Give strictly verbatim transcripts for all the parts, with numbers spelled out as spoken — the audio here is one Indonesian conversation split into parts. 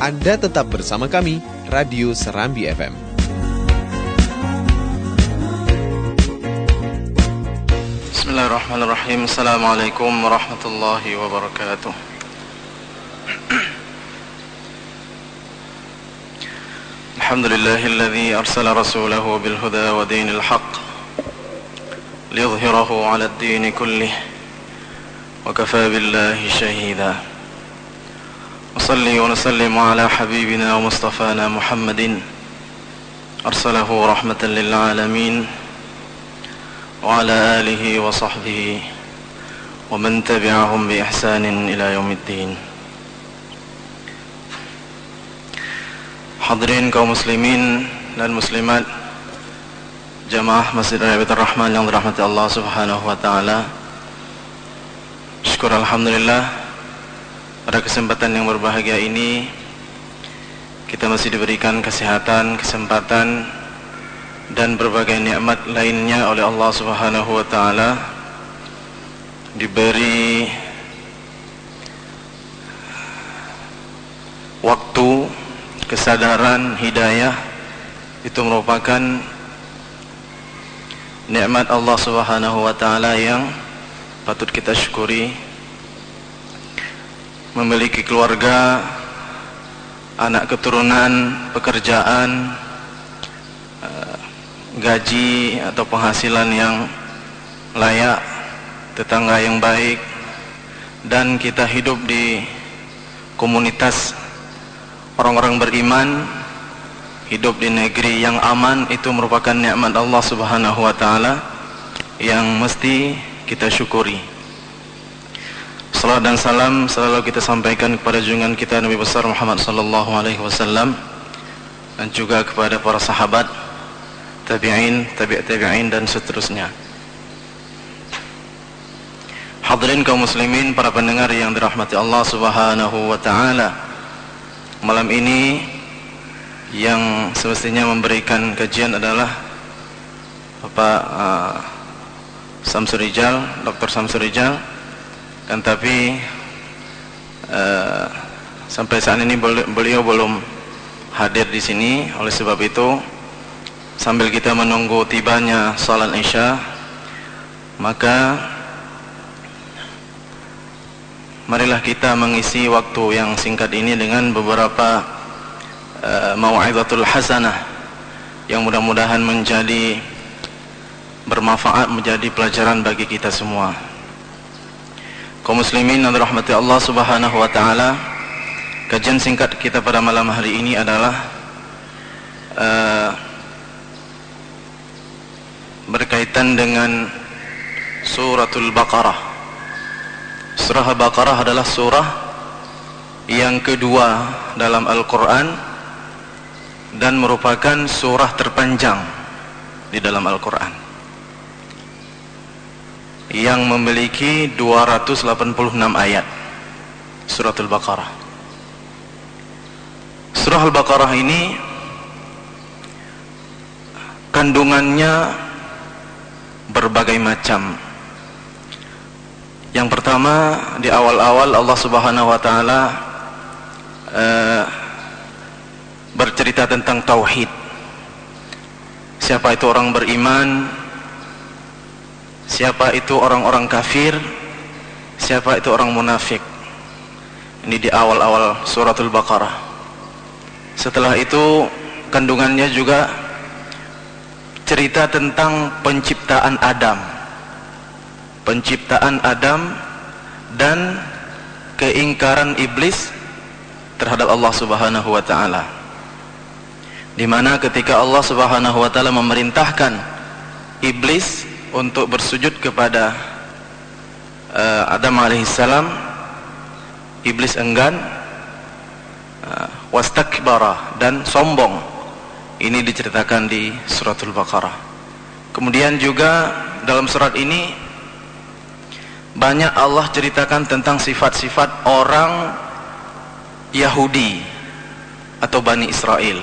Anda tetap bersama kami, Radio Serambi F M. Bismillahirrahmanirrahim. Assalamualaikum warahmatullahi wabarakatuh. Alhamdulillahilladzi arsala rasulahu bil huda wa dinil haqq liyudhhirahu 'ala ad-din kullih wa kafaa billahi shahida. Wa salli wa nusallimu 'ala habibina wa mustafana Muhammadin arsalahu rahmatan lil 'alamin wa 'ala alihi wa sahbihi wa man tabi'ahum bi ihsanin ila yaumiddin. Hadirin kaum muslimin dan muslimat jamaah Masjid Baitur Rahman yang dirahmati Allah Subhanahu wa taala. Syukur alhamdulillah pada kesempatan yang berbahagia ini kita masih diberikan kesehatan, kesempatan dan berbagai nikmat lainnya oleh Allah Subhanahu wa taala. Diberi waktu, kesadaran, hidayah, itu merupakan nikmat Allah Subhanahu wa taala yang patut kita syukuri. Memiliki keluarga, anak keturunan, pekerjaan, gaji atau penghasilan yang layak, tetangga yang baik, dan kita hidup di komunitas orang-orang beriman, hidup di negeri yang aman, itu merupakan nikmat Allah Subhanahu wa taala yang mesti kita syukuri. Salam dan salam selalu kita sampaikan kepada junjungan kita Nabi besar Muhammad sallallahu alaihi wasallam dan juga kepada para sahabat, tabi'in, tabi' tabi'in dan seterusnya. Hadirin kaum muslimin, para pendengar yang dirahmati Allah Subhanahu wa taala. Malam ini yang semestinya memberikan kajian adalah Bapak uh, Samsur Rijal, Doktor Samsur Rijal, kan tapi uh, sampai saat ini beliau belum hadir di sini. Oleh sebab itu, sambil kita menunggu tibanya salat Isya, maka marilah kita mengisi waktu yang singkat ini dengan beberapa uh, mau'izatul hasanah yang mudah-mudahan menjadi bermanfaat, menjadi pelajaran bagi kita semua. Kaum muslimin yang dirahmati Allah Subhanahu wa taala, kajian singkat kita pada malam hari ini adalah uh, berkaitan dengan suratul Baqarah. Surah Al-Baqarah adalah surah yang kedua dalam Al-Quran dan merupakan surah terpanjang di dalam Al-Quran, yang memiliki dua ratus delapan puluh enam ayat. Surah Al-Baqarah. Surah Al-Baqarah ini kandungannya berbagai macam. Yang pertama, di awal-awal Allah Subhanahu wa taala uh, bercerita tentang tauhid. Siapa itu orang beriman, siapa itu orang-orang kafir, siapa itu orang munafik. Ini di awal-awal suratul Baqarah. Setelah itu kandungannya juga cerita tentang penciptaan Adam. Penciptaan Adam dan keingkaran iblis terhadap Allah Subhanahu wa taala. Di mana ketika Allah Subhanahu wa taala memerintahkan iblis untuk bersujud kepada uh, Adam alaihissalam, iblis enggan, uh, wastakbara, dan sombong. Ini diceritakan di suratul Baqarah. Kemudian juga dalam surat ini banyak Allah ceritakan tentang sifat-sifat orang Yahudi atau Bani Israel.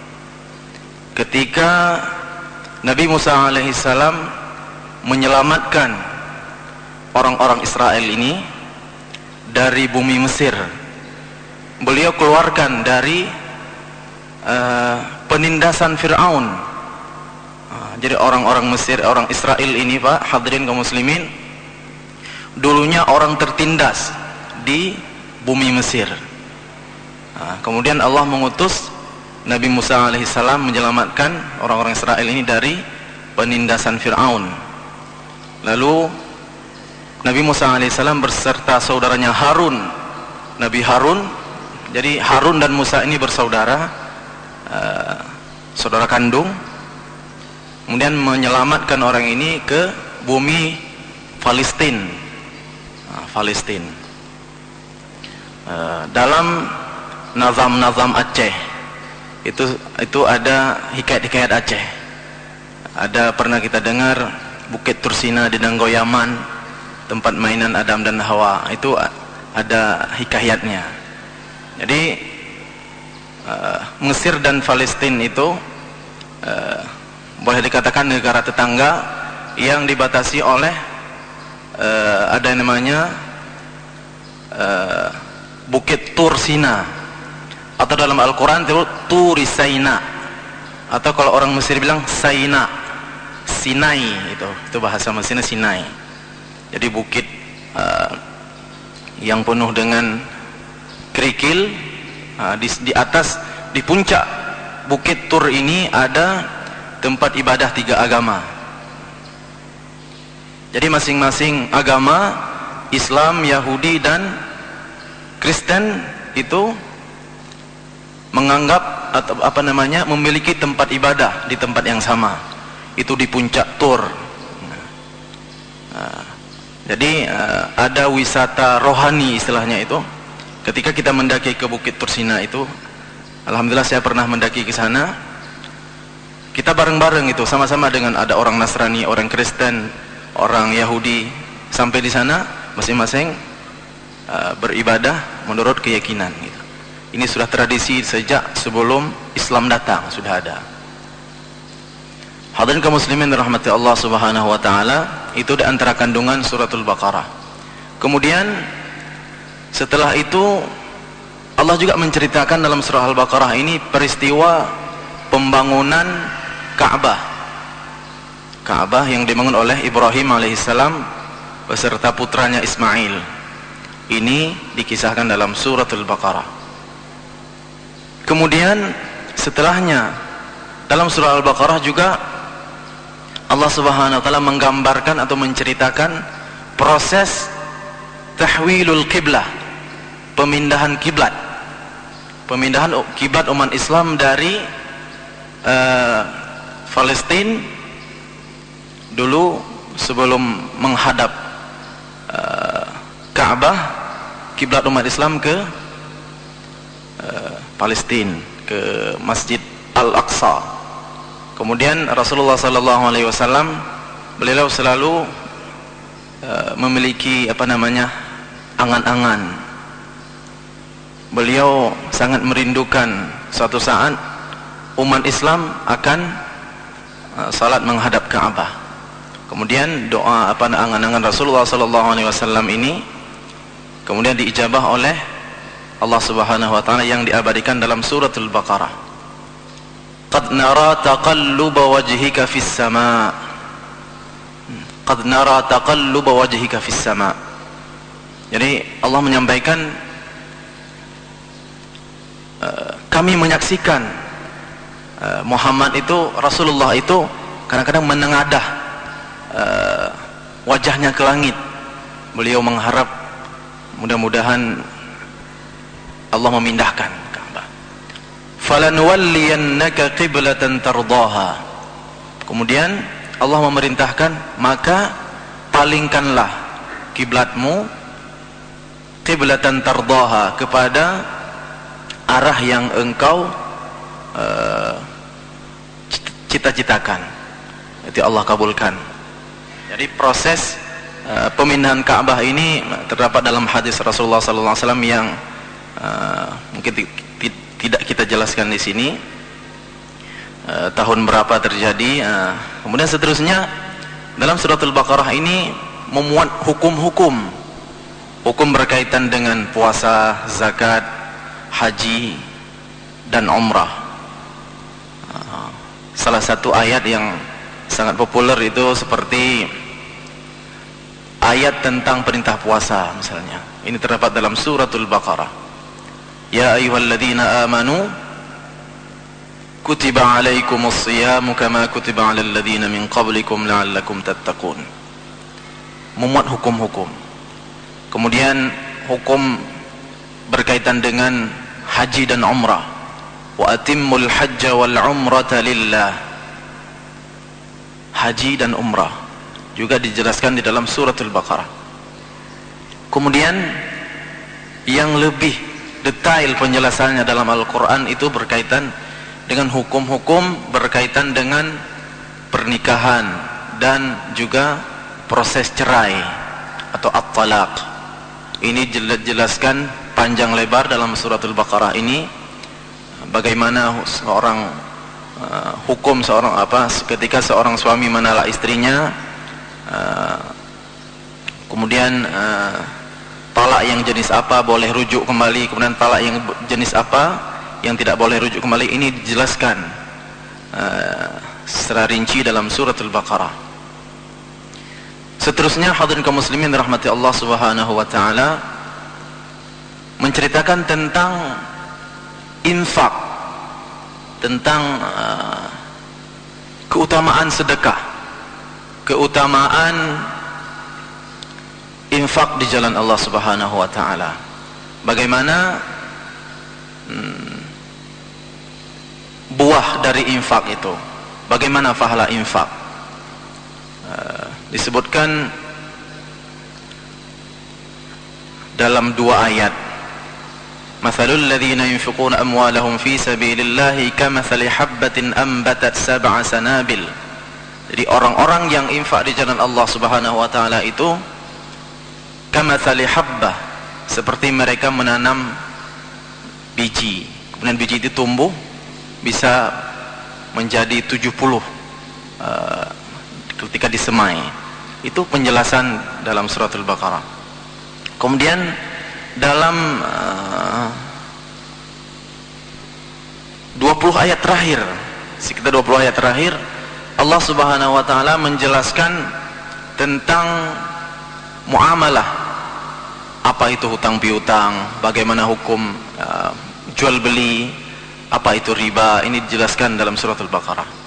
Ketika Nabi Musa alaihissalam menyelamatkan orang-orang Israel ini dari bumi Mesir beliau keluarkan dari uh, penindasan Fir'aun. Uh, jadi orang-orang Mesir, orang Israel ini Pak, hadirin kaum muslimin, dulunya orang tertindas di bumi Mesir. Uh, kemudian Allah mengutus Nabi Musa alaihissalam menyelamatkan orang-orang Israel ini dari penindasan Fir'aun. Lalu Nabi Musa alaihissalam berserta saudaranya Harun, Nabi Harun, jadi Harun dan Musa ini bersaudara, uh, saudara kandung, kemudian menyelamatkan orang ini ke bumi Palestina. uh, Palestina uh, dalam nazam-nazam Aceh itu itu ada hikayat-hikayat Aceh. Ada pernah kita dengar Bukit Tursina di Nanggoyaman, tempat mainan Adam dan Hawa, itu ada hikayatnya. Jadi uh, Mesir dan Palestina itu uh, boleh dikatakan negara tetangga yang dibatasi oleh uh, ada yang namanya uh, Bukit Tursina, atau dalam Al-Quran itu Turisaina, atau kalau orang Mesir bilang Saina, Sinai, itu itu bahasa Mesirnya Sinai. Jadi bukit uh, yang penuh dengan kerikil. uh, di, di atas, di puncak Bukit Tur ini ada tempat ibadah tiga agama. Jadi masing-masing agama, Islam, Yahudi dan Kristen, itu menganggap atau apa namanya memiliki tempat ibadah di tempat yang sama, itu di puncak Tur. Nah, jadi uh, ada wisata rohani istilahnya itu. Ketika kita mendaki ke Bukit Tursina itu, alhamdulillah saya pernah mendaki ke sana. Kita bareng-bareng itu, sama-sama dengan ada orang Nasrani, orang Kristen, orang Yahudi. Sampai di sana masing-masing uh, beribadah menurut keyakinan gitu. Ini sudah tradisi sejak sebelum Islam datang, sudah ada. Hadirin kaum muslimin rahmati Allah Subhanahu wa taala, itu di antara kandungan suratul Baqarah. Kemudian setelah itu Allah juga menceritakan dalam surah Al-Baqarah ini peristiwa pembangunan Ka'bah. Ka'bah yang dibangun oleh Ibrahim alaihissalam beserta putranya Ismail. Ini dikisahkan dalam suratul Baqarah. Kemudian setelahnya dalam surah Al-Baqarah juga Allah Subhanahu wa taala menggambarkan atau menceritakan proses tahwilul qiblah, pemindahan kiblat. Pemindahan kiblat umat Islam dari uh, Palestina dulu sebelum menghadap uh, Ka'bah, kiblat umat Islam ke uh, Palestina, ke Masjid Al-Aqsa. Kemudian Rasulullah sallallahu alaihi wasallam beliau selalu uh, memiliki apa namanya angan-angan. Beliau sangat merindukan suatu saat umat Islam akan uh, salat menghadap Ka'bah. Kemudian doa apa angan-angan Rasulullah sallallahu alaihi wasallam ini kemudian diijabah oleh Allah Subhanahu wa taala yang diabadikan dalam suratul Baqarah. Qad nara taqalluba wajhika fis sama. Qad nara taqalluba wajhika fis sama. Jadi Allah menyampaikan uh, kami menyaksikan uh, Muhammad itu, Rasulullah itu kadang-kadang menengadah uh, wajahnya ke langit. Beliau mengharap mudah-mudahan Allah memindahkan Ka'bah. Falanuwalliyannaka qiblatan tardaha. Kemudian Allah memerintahkan, maka palingkanlah kiblatmu qiblatan tardaha, kepada arah yang engkau uh, cita-citakan. Itu Allah kabulkan. Jadi proses uh, pemindahan Ka'bah ini terdapat dalam hadis Rasulullah sallallahu alaihi wasallam yang Uh, mungkin tidak kita jelaskan di sini uh, tahun berapa terjadi. Uh, kemudian seterusnya dalam suratul Baqarah ini memuat hukum-hukum, hukum berkaitan dengan puasa, zakat, haji dan umrah. Salah satu ayat yang sangat populer itu seperti ayat tentang perintah puasa misalnya. Ini terdapat dalam suratul Baqarah. Ya ayyuhalladzina amanu kutiba alaikumus siyamu kama kutiba alal ladzina min qablikum la'allakum tattaqun. Memuat hukum-hukum. Kemudian hukum berkaitan dengan haji dan umrah. Wa atimmul hajja wal umrata lillah. Haji dan umrah juga dijelaskan di dalam suratul Baqarah. Kemudian yang lebih detail penjelasannya dalam Al-Quran itu berkaitan dengan hukum-hukum berkaitan dengan pernikahan dan juga proses cerai atau at-talaq. Ini dijelaskan panjang lebar dalam suratul Baqarah ini, bagaimana seorang uh, hukum seorang apa ketika seorang suami menalak istrinya, uh, kemudian uh, talak yang jenis apa boleh rujuk kembali, kemudian talak yang jenis apa yang tidak boleh rujuk kembali. Ini dijelaskan uh, secara rinci dalam suratul Baqarah. Seterusnya hadirin kaum muslimin rahmati Allah Subhanahu wa taala menceritakan tentang infak, tentang uh, keutamaan sedekah, keutamaan infak di jalan Allah Subhanahu wa taala. Bagaimana hmm, buah dari infak itu, bagaimana pahala infak. Uh, disebutkan dalam dua ayat, mathalul ladzina yunfiquna amwalahum fi sabilillahi kamathali habbatin ambatat sab'a sanabil. Jadi orang-orang yang infak di jalan Allah Subhanahu wa taala itu kamathali habbah, seperti mereka menanam biji, kemudian biji itu tumbuh bisa menjadi tujuh puluh uh, ketika disemai. Itu penjelasan dalam suratul Baqarah. Kemudian dalam uh, dua puluh ayat terakhir, sekitar dua puluh ayat terakhir, Allah Subhanahu wa taala menjelaskan tentang muamalah. Apa itu hutang piutang, bagaimana hukum uh, jual beli, apa itu riba. Ini dijelaskan dalam suratul Baqarah.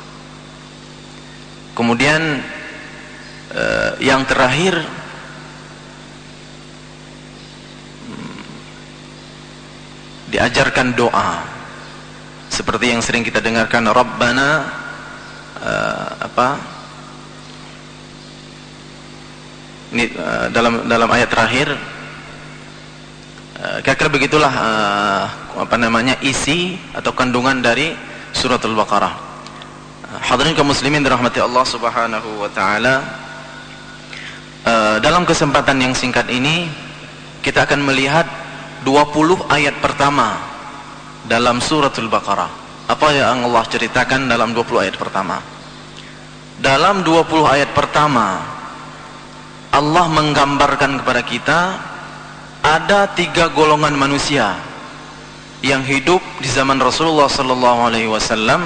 Kemudian uh, yang terakhir hmm, diajarkan doa seperti yang sering kita dengarkan, Rabbana uh, apa ini uh, dalam dalam ayat terakhir. Uh, kira-kira begitulah uh, apa namanya isi atau kandungan dari suratul Baqarah. Hadirin kaum muslimin dirahmati Allah Subhanahu wa taala, uh, dalam kesempatan yang singkat ini kita akan melihat dua puluh ayat pertama dalam suratul Baqarah. Apa yang Allah ceritakan dalam dua puluh ayat pertama? Dalam dua puluh ayat pertama Allah menggambarkan kepada kita ada tiga golongan manusia yang hidup di zaman Rasulullah sallallahu alaihi wasallam.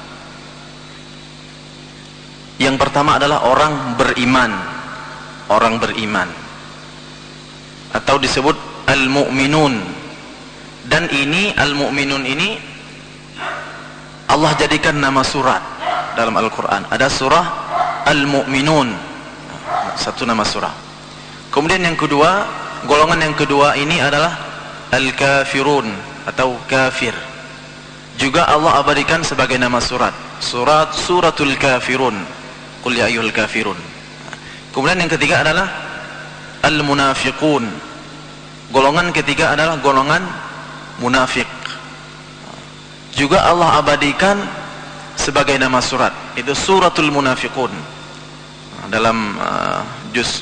Yang pertama adalah orang beriman, orang beriman, atau disebut al-mu'minun. Dan ini al-mu'minun ini Allah jadikan nama surat dalam Al-Quran. Ada surah al-mu'minun, satu nama surah. Kemudian yang kedua, golongan yang kedua ini adalah al-kafirun atau kafir. Juga Allah abadikan sebagai nama surat, surat suratul kafirun. Qul ya ayyuhal kafirun. Kemudian yang ketiga adalah al-munafiqun. Golongan ketiga adalah golongan munafik. Juga Allah abadikan sebagai nama surat, itu suratul munafiqun. Dalam uh, juz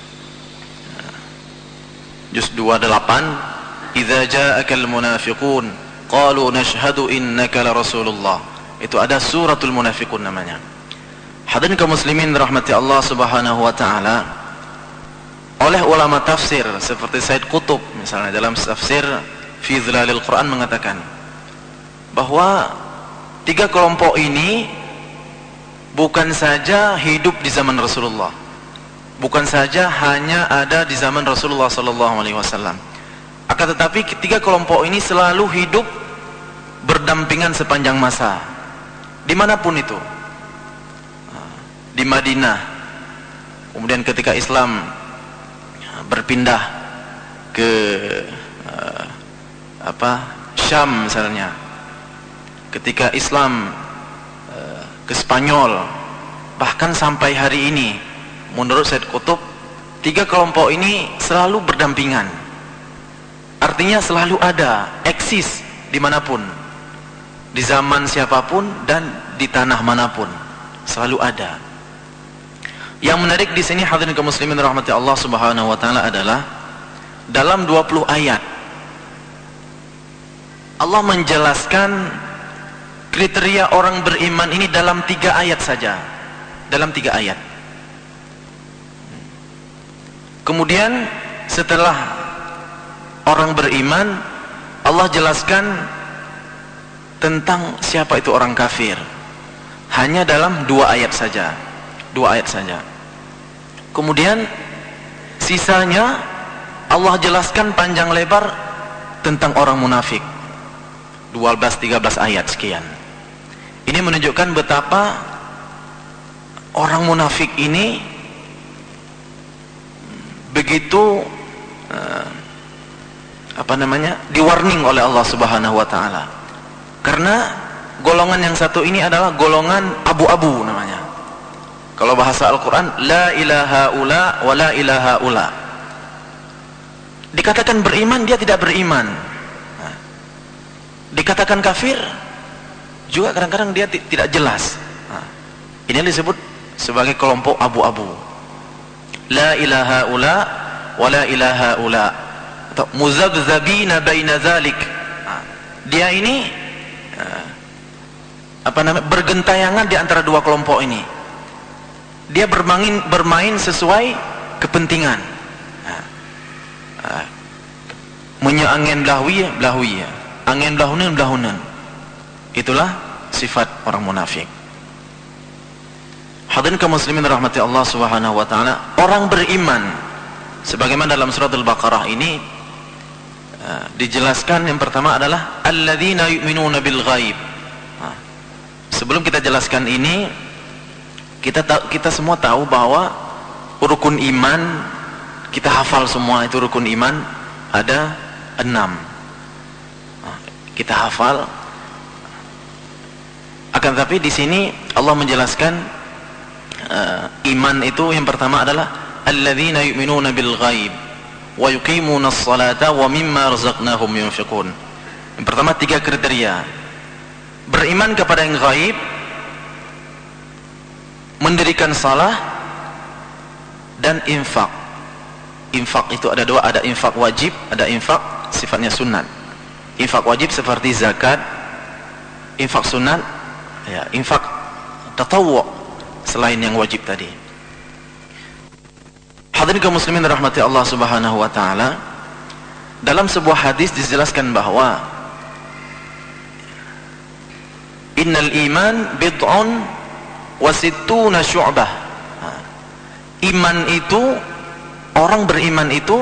juz dua puluh delapan, idza ja'akal munafiqun qalu nashhadu innaka la rasulullah. Itu ada suratul munafiqun namanya. Hadirin kaum muslimin rahmati Allah Subhanahu wa taala, oleh ulama tafsir seperti Said Qutb misalnya dalam tafsir fi Dhilalil Quran mengatakan bahwa tiga kelompok ini bukan saja hidup di zaman Rasulullah, bukan saja hanya ada di zaman Rasulullah sallallahu alaihi wasallam, akan tetapi tiga kelompok ini selalu hidup berdampingan sepanjang masa, dimanapun itu. Di Madinah, kemudian ketika Islam berpindah ke uh, apa Syam misalnya, ketika Islam uh, ke Spanyol, bahkan sampai hari ini menurut Said Qutb, tiga kelompok ini selalu berdampingan, artinya selalu ada, eksis dimanapun, di zaman siapapun dan di tanah manapun, selalu ada. Yang menarik di sini hadirin kaum muslimin rahmati Allah Subhanahu wa taala adalah dalam dua puluh ayat Allah menjelaskan kriteria orang beriman ini dalam tiga ayat saja, dalam tiga ayat. Kemudian setelah orang beriman, Allah jelaskan tentang siapa itu orang kafir hanya dalam dua ayat saja, dua ayat saja. Kemudian sisanya Allah jelaskan panjang lebar tentang orang munafik, dua belas tiga belas ayat sekian. Ini menunjukkan betapa orang munafik ini begitu uh, apa namanya di-warning oleh Allah Subhanahu wa taala. Karena golongan yang satu ini adalah golongan abu-abu namanya. Kalau bahasa Al-Quran, la ilaha ula wa la ilaha ula. Dikatakan beriman, dia tidak beriman. Nah, dikatakan kafir, juga kadang-kadang dia tidak jelas. Nah, ini disebut sebagai kelompok abu-abu. La ilaha ula wa la ilaha ula. Atau muzabzabina baina dzalik. Nah, dia ini uh, apa namanya bergentayangan di antara dua kelompok ini. Dia bermain bermain sesuai kepentingan. Nah, uh, Munya angin belahwi belahwi, angin belahunan belahunan. Itulah sifat orang munafik. Hadirin kaum muslimin rahmati Allah Subhanahu wa taala, orang beriman sebagaimana dalam surat Al-Baqarah ini uh, dijelaskan yang pertama adalah alladzina yu'minuna bil ghaib. Nah, sebelum kita jelaskan ini, kita tahu, kita semua tahu bahwa rukun iman kita hafal semua, itu rukun iman ada enam. Nah, kita hafal. Akan tapi di sini Allah menjelaskan uh, iman itu yang pertama adalah alladzina yu'minuna bil ghaib wa yuqimuna as-salata wa mimma razaqnahum yunfiqun. Yang pertama tiga kriteria. Beriman kepada yang ghaib, mendirikan salah, dan infak. Infak itu ada dua, ada infak wajib, ada infak sifatnya sunat. Infak wajib seperti zakat, infak sunat ya, infak tatawwu selain yang wajib tadi. Hadirin kaum muslimin rahmati Allah Subhanahu wa taala, dalam sebuah hadis dijelaskan bahwa innal iman bid'un wasittuna syu'bah. Iman itu, orang beriman itu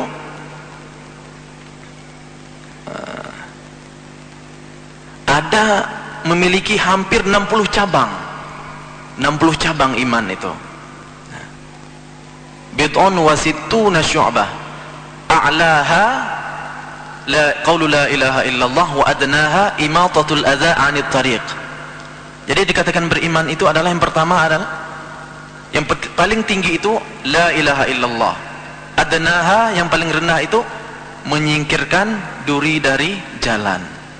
uh, ada memiliki hampir enam puluh cabang. enam puluh cabang iman itu. Bid'un wasittuna syu'bah. A'laha la qaulu la ilaha illallah wa adnaha imatatul adza 'anit tariq. Jadi dikatakan beriman itu adalah yang pertama adalah yang paling tinggi itu la ilaha illallah. Adnaha yang paling rendah itu menyingkirkan duri dari jalan.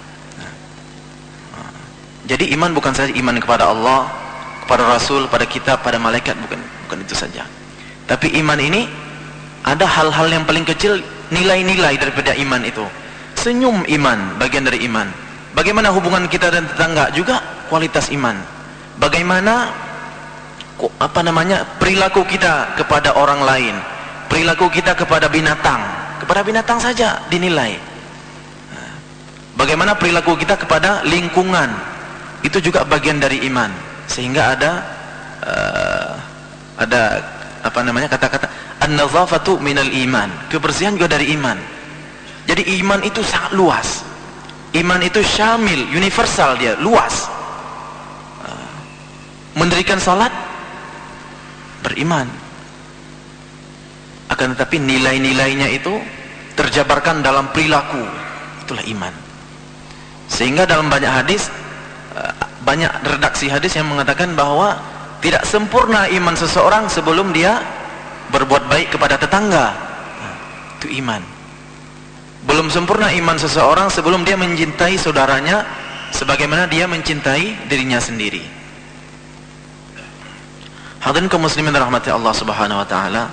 Jadi iman bukan saja iman kepada Allah, kepada Rasul, pada kitab, pada malaikat, bukan bukan itu saja. Tapi iman ini ada hal-hal yang paling kecil, nilai-nilai daripada iman itu. Senyum iman, bagian dari iman. Bagaimana hubungan kita dan tetangga juga kualitas iman. Bagaimana apa namanya perilaku kita kepada orang lain, perilaku kita kepada binatang, kepada binatang saja dinilai. Bagaimana perilaku kita kepada lingkungan, itu juga bagian dari iman. Sehingga ada uh, ada apa namanya kata-kata an-nazafatu minal iman, kebersihan juga dari iman. Jadi iman itu sangat luas. Iman itu syamil, universal, dia luas. Uh, mendirikan salat beriman, akan tetapi nilai-nilainya itu terjabarkan dalam perilaku, itulah iman. Sehingga dalam banyak hadis, banyak redaksi hadis yang mengatakan bahwa tidak sempurna iman seseorang sebelum dia berbuat baik kepada tetangga. Nah, itu iman. Belum sempurna iman seseorang sebelum dia mencintai saudaranya sebagaimana dia mencintai dirinya sendiri. Hadirin kaum muslimin rahmati Allah Subhanahu wa taala.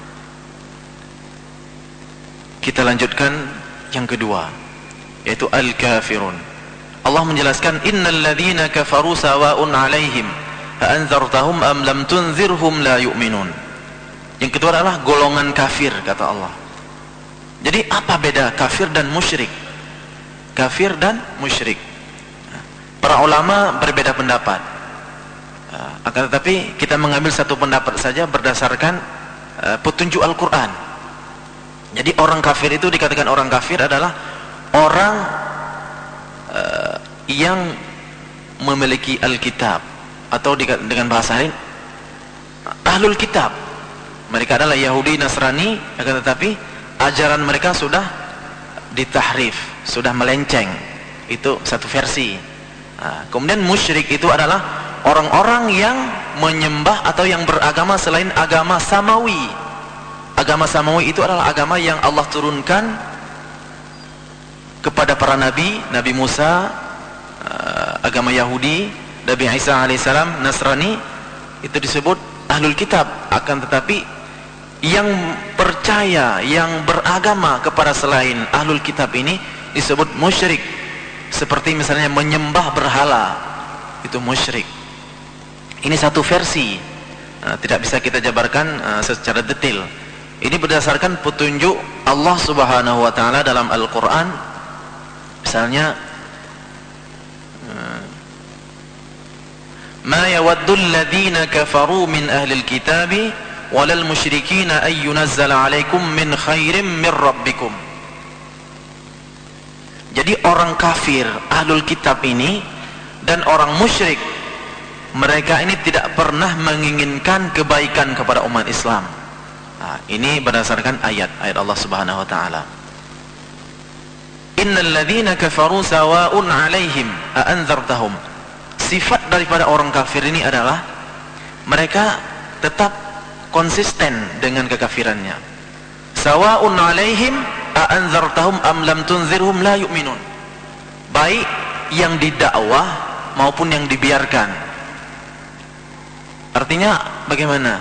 Kita lanjutkan yang kedua, yaitu al-kafirun. Allah menjelaskan innal ladzina kafaru sawa'un 'alaihim a anzartahum am lam tunzirhum la yu'minun. Yang kedua adalah golongan kafir, kata Allah. Jadi apa beda kafir dan musyrik? Kafir dan musyrik, para ulama berbeda pendapat. Akan tetapi kita mengambil satu pendapat saja berdasarkan petunjuk Al-Quran. Jadi orang kafir itu dikatakan orang kafir adalah orang uh, yang memiliki Alkitab, atau dengan bahasa lain Ahlul Kitab. Mereka adalah Yahudi, Nasrani, akan tetapi ajaran mereka sudah ditahrif, sudah melenceng. Itu satu versi. Nah, kemudian musyrik itu adalah orang-orang yang menyembah atau yang beragama selain agama samawi. Agama samawi itu adalah agama yang Allah turunkan kepada para nabi, Nabi Musa, agama Yahudi, Nabi Isa alaihissalam, Nasrani, itu disebut Ahlul Kitab. Akan tetapi yang percaya, yang beragama kepada selain Ahlul Kitab ini disebut musyrik. Seperti misalnya menyembah berhala, itu musyrik. Ini satu versi, nah, tidak bisa kita jabarkan uh, secara detail. Ini berdasarkan petunjuk Allah Subhanahu wa taala dalam Al-Qur'an. Misalnya uh, ma yawaddul ladzina kafaru min ahlil kitabi walal musyrikina ay yunazzala alaikum min khairim min rabbikum. Jadi orang kafir Ahlul Kitab ini dan orang musyrik, mereka ini tidak pernah menginginkan kebaikan kepada umat Islam. Nah, ini berdasarkan ayat ayat Allah Subhanahu wa taala. Innal ladzina kafaru sawa'un 'alaihim a anzartahum. Sifat daripada orang kafir ini adalah mereka tetap konsisten dengan kekafirannya. Sawa'un 'alaihim a anzartahum am lam tunzirhum la yu'minun. Baik yang didakwah maupun yang dibiarkan. Artinya bagaimana?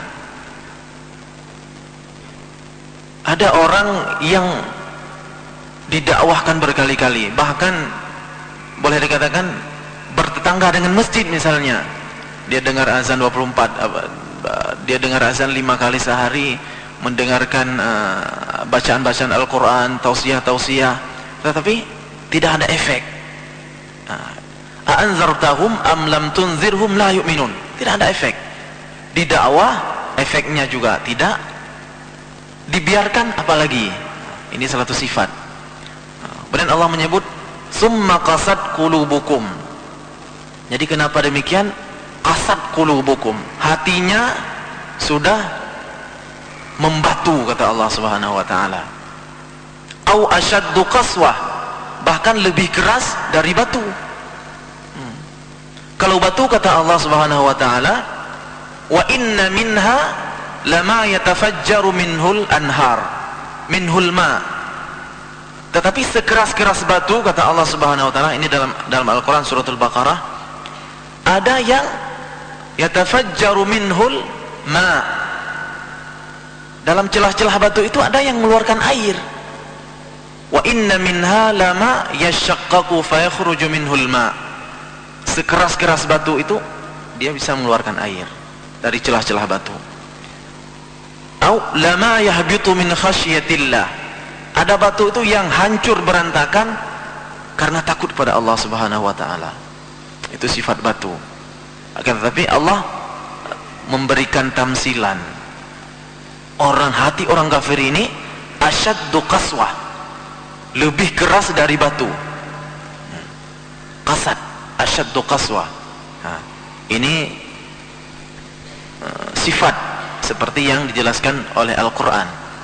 Ada orang yang didakwahkan berkali-kali, bahkan boleh dikatakan bertetangga dengan masjid misalnya. Dia dengar azan dua puluh empat, dia dengar azan lima kali sehari, mendengarkan bacaan-bacaan uh, Al-Quran, tausiah-tausiah, tetapi tidak ada efek. A'anzartahum am lam tunzirhum la yu'minun. Tidak ada efek. Didakwah, efeknya juga tidak. Dibiarkan apalagi. Ini salah satu sifat. Kemudian Allah menyebut summa qasat qulubukum. Jadi kenapa demikian? Qasat qulubukum, hatinya sudah membatu, kata Allah Subhanahu wa taala. Au asyaddu qaswah, bahkan lebih keras dari batu. Hmm. Kalau batu, kata Allah Subhanahu wa taala, wa inna minha lama yatafajjaru minhul anhar, minhul ma. Tetapi sekeras-keras batu, kata Allah Subhanahu wa taala, ini dalam dalam Al-Qur'an suratul Baqarah, ada yang yatafajjaru minhul ma. Dalam celah-celah batu itu ada yang mengeluarkan air. Wa inna minha lama yashaqqaqu fayakhruju minhul ma. Sekeras-keras batu itu dia bisa mengeluarkan air dari celah-celah batu. Au lama yahbitu min khasyatillah. Ada batu itu yang hancur berantakan karena takut pada Allah Subhanahu wa taala. Itu sifat batu. Akan tetapi Allah memberikan tamsilan. Orang hati orang kafir ini asyaddu qaswah, lebih keras dari batu. Qasad, asyaddu qaswah. Nah, ini uh, sifat seperti yang dijelaskan oleh Al-Quran.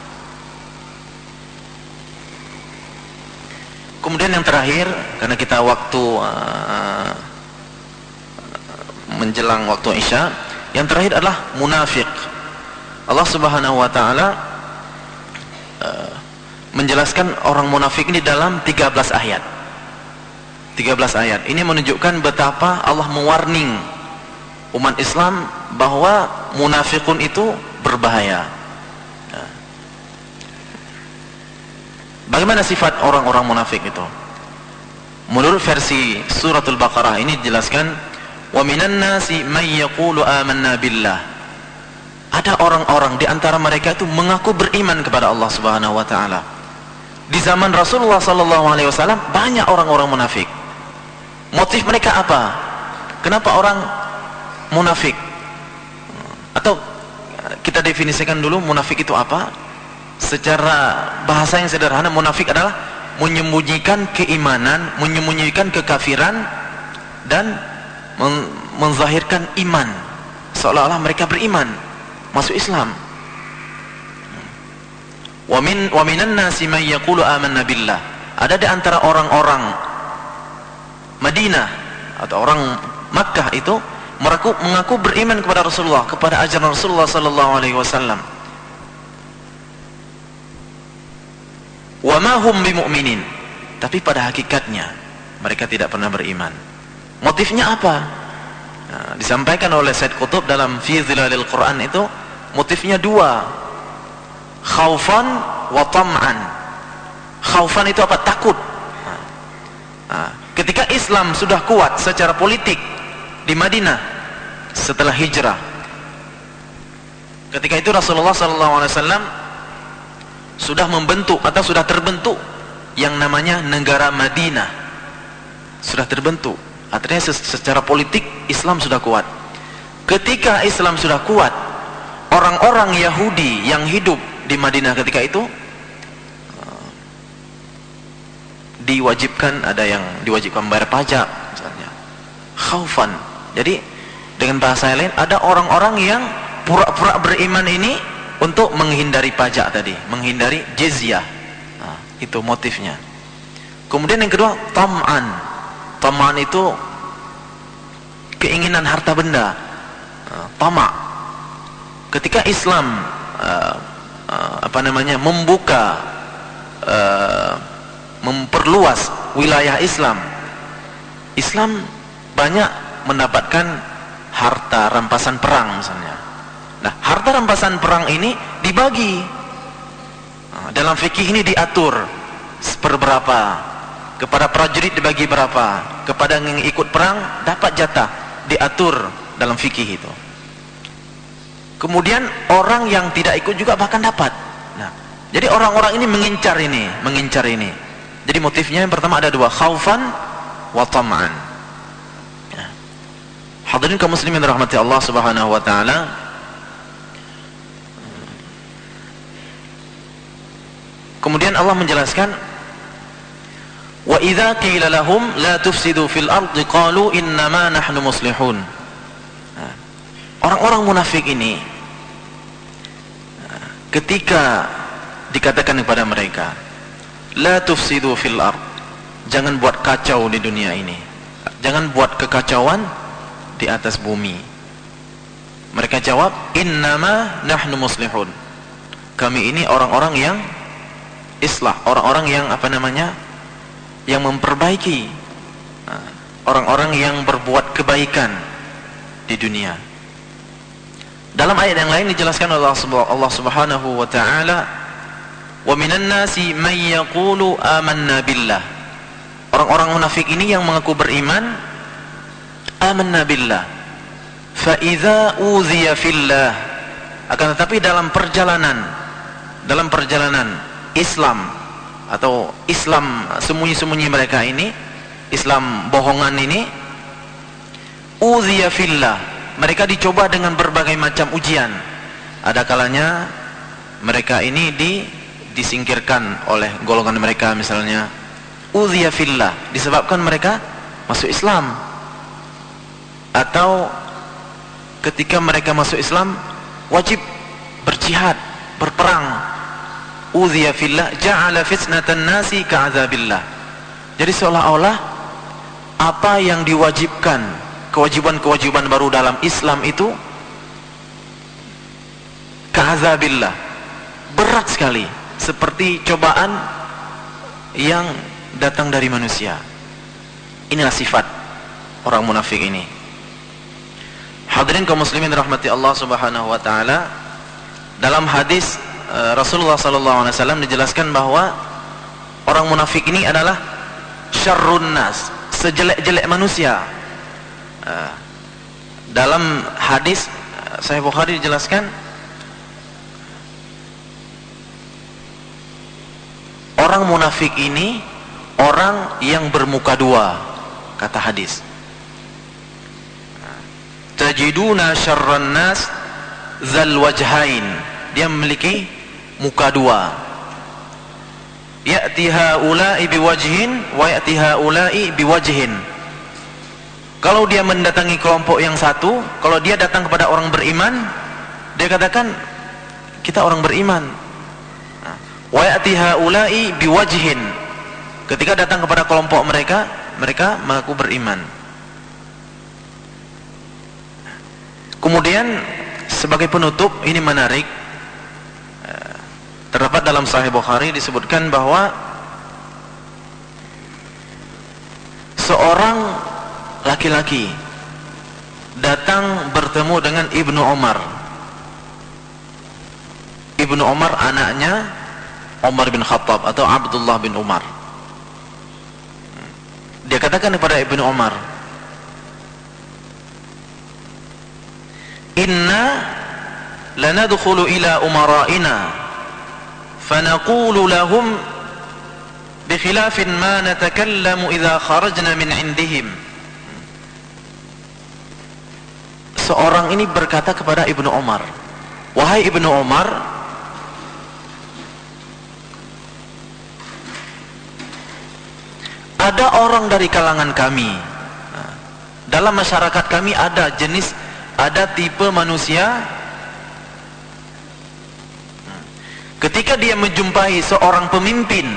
Kemudian yang terakhir, karena kita waktu uh, menjelang waktu Isya, yang terakhir adalah munafik. Allah Subhanahu wa taala uh, menjelaskan orang munafik ini dalam tiga belas ayat. tiga belas ayat. Ini menunjukkan betapa Allah mewarning umat Islam bahwa munafikun itu berbahaya. Bagaimana sifat orang-orang munafik itu? Menurut versi suratul Baqarah ini dijelaskan, wa minan nasi may yaqulu amanna billah. Ada orang-orang di antara mereka itu mengaku beriman kepada Allah Subhanahu wa taala. Di zaman Rasulullah sallallahu alaihi wasallam banyak orang-orang munafik. Motif mereka apa? Kenapa orang munafik? Atau kita definisikan dulu munafik itu apa? Secara bahasa yang sederhana, munafik adalah menyembunyikan keimanan, menyembunyikan kekafiran, dan men menzahirkan iman, seolah-olah mereka beriman, masuk Islam. Wa min wa minan nasi may yaqulu amanna billah. Ada di antara orang-orang Madinah atau orang Makkah itu mengaku, mengaku beriman kepada Rasulullah, kepada ajaran Rasulullah sallallahu alaihi wasallam. Wa ma hum bimu'minin, tapi pada hakikatnya mereka tidak pernah beriman. Motifnya apa? Nah, disampaikan oleh Said Qutb dalam Fi Zilalil Quran itu motifnya dua, khaufan wa tam'an. Khaufan itu apa? Takut. Nah, ketika Islam sudah kuat secara politik di Madinah setelah hijrah, ketika itu Rasulullah sallallahu alaihi wasallam sudah membentuk atau sudah terbentuk yang namanya negara Madinah, sudah terbentuk. Artinya secara politik Islam sudah kuat. Ketika Islam sudah kuat, orang-orang Yahudi yang hidup di Madinah ketika itu diwajibkan, ada yang diwajibkan bayar pajak misalnya, khaufan. Jadi dengan bahasa lain, ada orang-orang yang pura-pura beriman ini untuk menghindari pajak tadi, menghindari jizyah. Nah, itu motifnya. Kemudian yang kedua, tam'an. Tam'an itu keinginan harta benda, uh, tamak. Ketika Islam uh, uh, apa namanya membuka, uh, memperluas wilayah Islam, Islam banyak mendapatkan harta rampasan perang misalnya. Nah, harta rampasan perang ini dibagi. Nah, dalam fikih ini diatur seperberapa. Kepada prajurit dibagi berapa, kepada yang ikut perang dapat jatah, diatur dalam fikih itu. Kemudian orang yang tidak ikut juga bahkan dapat. Nah, jadi orang-orang ini mengincar ini, mengincar ini. Jadi motifnya yang pertama ada dua, khaufan wa tam'an. Ya. Hadirin kaum muslimin rahmati Allah Subhanahu wa taala. Kemudian Allah menjelaskan, wa idza qila lahum la tufsidu fil ardi qalu innama nahnu muslihun. Orang-orang munafik ini ketika dikatakan kepada mereka la tufsidu fil ard, jangan buat kacau di dunia ini, jangan buat kekacauan di atas bumi, mereka jawab innama nahnu muslihun, kami ini orang-orang yang islah, orang-orang yang apa namanya, yang memperbaiki, orang-orang yang berbuat kebaikan di dunia. Dalam ayat yang lain dijelaskan oleh Allah Subhanahu wa taala, wa minan nasi may yaqulu amanna billah. Orang-orang munafik ini yang mengaku beriman, amanna billah, fa idza uziya fillah, akan tetapi dalam perjalanan dalam perjalanan Islam atau Islam sembunyi-sembunyi mereka ini Islam bohongan ini, udhiya fillah, mereka dicoba dengan berbagai macam ujian. Ada kalanya mereka ini di, disingkirkan oleh golongan mereka, misalnya udhiya fillah, disebabkan mereka masuk Islam. Atau ketika mereka masuk Islam wajib berjihad, berperang. Udhiya fillah ja'ala fitnatan nasi ka'adzabillah. Jadi seolah-olah apa yang diwajibkan, kewajiban-kewajiban baru dalam Islam itu ka'adzabillah, berat sekali, seperti cobaan yang datang dari manusia. Inilah sifat orang munafik ini. Hadirin kaum muslimin rahmati Allah Subhanahu wa taala, dalam hadis uh, Rasulullah sallallahu alaihi wasallam dijelaskan bahwa orang munafik ini adalah syarrun nas, sejelek-jelek manusia. Uh, dalam hadis uh, Sahih Bukhari dijelaskan orang munafik ini orang yang bermuka dua, kata hadis. Tajiduna syarran nas zal wajhain, dia memiliki muka dua. Ya'ti haula'i biwajhin wa ya'ti haula'i biwajhin. Kalau dia mendatangi kelompok yang satu, kalau dia datang kepada orang beriman, dia katakan kita orang beriman. Wa ya'ti haula'i biwajhin. Ketika datang kepada kelompok mereka, mereka mengaku beriman. Kemudian sebagai penutup, ini menarik, terdapat dalam Sahih Bukhari disebutkan bahwa seorang laki-laki datang bertemu dengan Ibnu Umar. Ibnu Umar anaknya Umar bin Khattab atau Abdullah bin Umar. Dia katakan kepada Ibnu Umar, inna lanadkhulu ila umara'ina fanaqulu lahum bikhilafin ma natakallamu idza kharajna min indihim. Seorang ini berkata kepada Ibnu Umar, wahai Ibnu Umar, ada orang dari kalangan kami, dalam masyarakat kami ada jenis, ada tipe manusia, ketika dia menjumpai seorang pemimpin,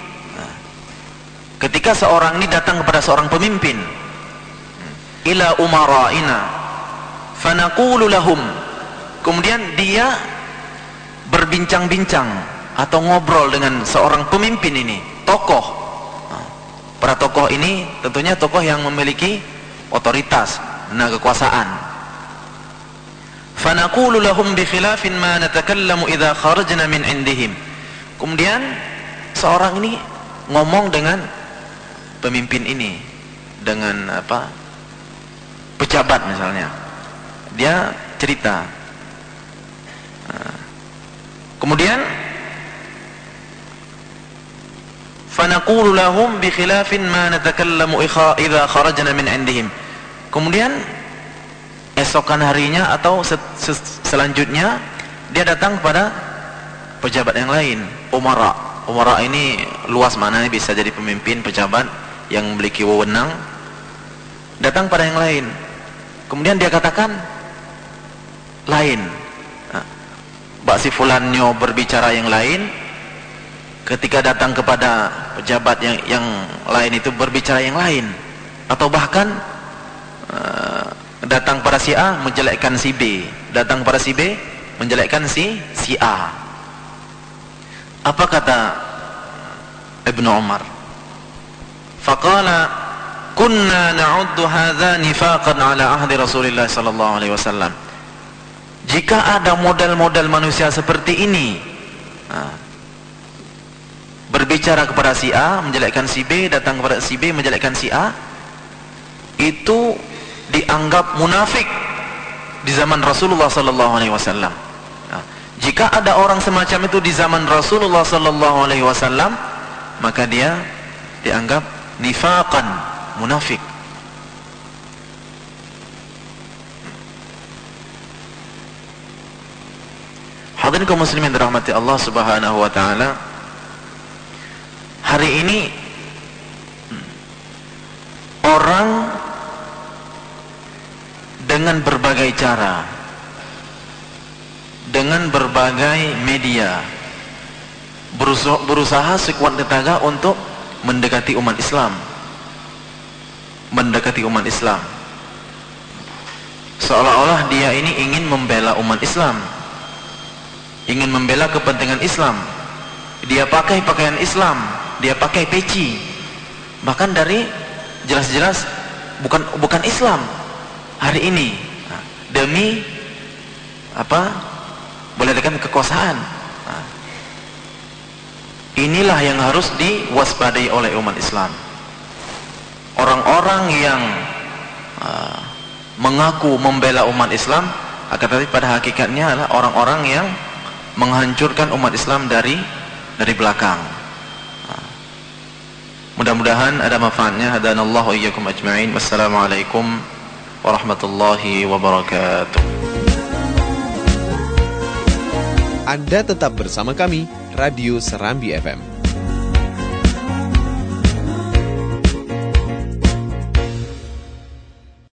ketika seorang ini datang kepada seorang pemimpin, ila umara'ina fanaqulu lahum, kemudian dia berbincang-bincang atau ngobrol dengan seorang pemimpin ini, tokoh. Para tokoh ini tentunya tokoh yang memiliki otoritas, nah kekuasaan. Fanaqulu lahum bi khilafin ma natakallamu idza kharajna min indihim. Kemudian seorang ini ngomong dengan pemimpin ini, dengan apa? Pejabat misalnya. Dia cerita. Kemudian fanaqulu lahum bi khilafin ma natakallamu idza kharajna min indihim. Kemudian esokan harinya atau selanjutnya dia datang kepada pejabat yang lain, umara. Umara ini luas maknanya, bisa jadi pemimpin, pejabat yang memiliki wewenang. Datang pada yang lain, kemudian dia katakan lain. Mbak si fulannya berbicara yang lain, ketika datang kepada pejabat yang yang lain itu berbicara yang lain, atau bahkan uh, datang pada si A menjelekkan si B, datang pada si B menjelekkan si si A. Apa kata Ibnu Umar? Faqala kunna na'uddu hadza nifaqan ala ahdi Rasulillah sallallahu alaihi wasallam. Jika ada model-model manusia seperti ini, nah, berbicara kepada si A menjelekkan si B, datang kepada si B menjelekkan si A, itu dianggap munafik di zaman Rasulullah sallallahu alaihi wasallam. Nah, jika ada orang semacam itu di zaman Rasulullah sallallahu alaihi wasallam, maka dia dianggap nifaqan, munafik. Hadirin kaum muslimin dirahmati Allah Subhanahu wa taala. Hari ini orang dengan berbagai cara, dengan berbagai media berusaha, berusaha sekuat tenaga untuk mendekati umat Islam, mendekati umat Islam, seolah-olah dia ini ingin membela umat Islam, ingin membela kepentingan Islam. Dia pakai pakaian Islam, dia pakai peci, bahkan dari jelas-jelas bukan bukan Islam hari ini, demi apa? Boleh dikatakan kekuasaan. Inilah yang harus diwaspadai oleh umat Islam. Orang-orang yang uh, mengaku membela umat Islam, akan tetapi pada hakikatnya adalah orang-orang yang menghancurkan umat Islam dari dari belakang. Mudah-mudahan ada manfaatnya. Hadanallahu wa iyyakum ajma'in. Wassalamualaikum warahmatullahi wabarakatuh. Anda tetap bersama kami, Radio Serambi F M.